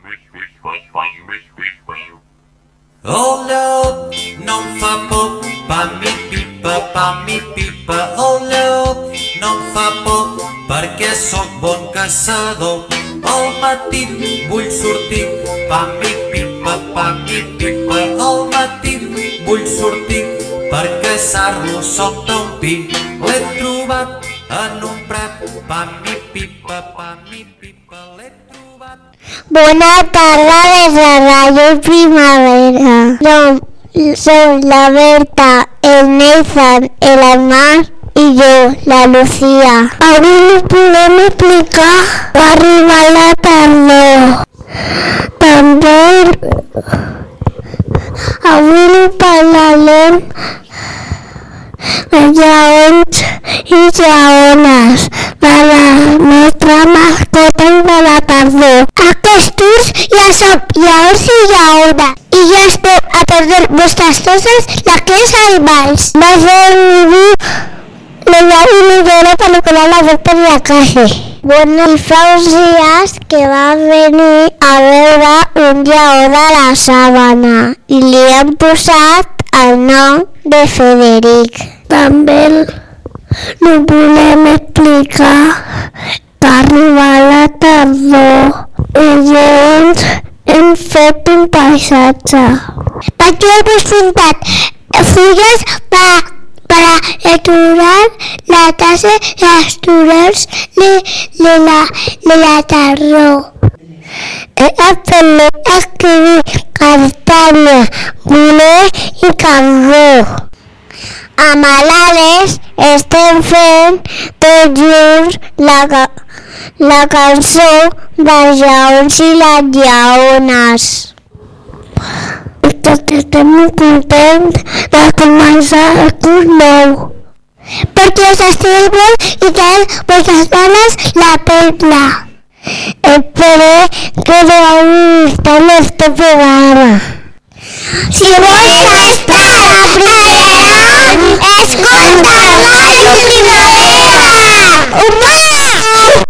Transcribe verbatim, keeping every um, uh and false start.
Hola, no em fa por, pa mi pipa, pa mi pipa. Hola, no em fa por, perquè sóc bon caçador. Al matí vull sortir, pa mi pipa, pa mi pipa. Al matí vull sortir, per caçar-lo sota un pi. L'he trobat en un prat, pa mi pipa, pa mi pipa. L'he trobat. Bona tarda des de Ràdio Primavera. Jo soy la Berta, el Nathan, el Amar i jo, la Lucía. Avui us podem explicar que arriba la tardor. També avui parlarem de lleons i lleones, de les nostres mascotes de la tardor. Aquests ja són lleons i lleones i ja esteu a totes vostres coses la que és el vals. Va ser mi la primera pel·lícula la veig per la casa. Bueno, i fa uns dies que va venir a veure un lleó de la Sabana i li han posat el nom de Frederic. També no volem explicar que arriba la tardor i llavors hem fet un paisatge. Per què hem pintat fulles per, per aturar la tassa dels turons de, de, la, de la tardor. He après a escriure castanya, boner i carbó. Amb l'Àlex estem fent tots junts la, la cançó dels lleons i les lleones. Tots estem molt contents de començar el curs nou. Perquè us estigueu bé i que vostres dones la pella. Espero que us gustar este programa. Si vols estar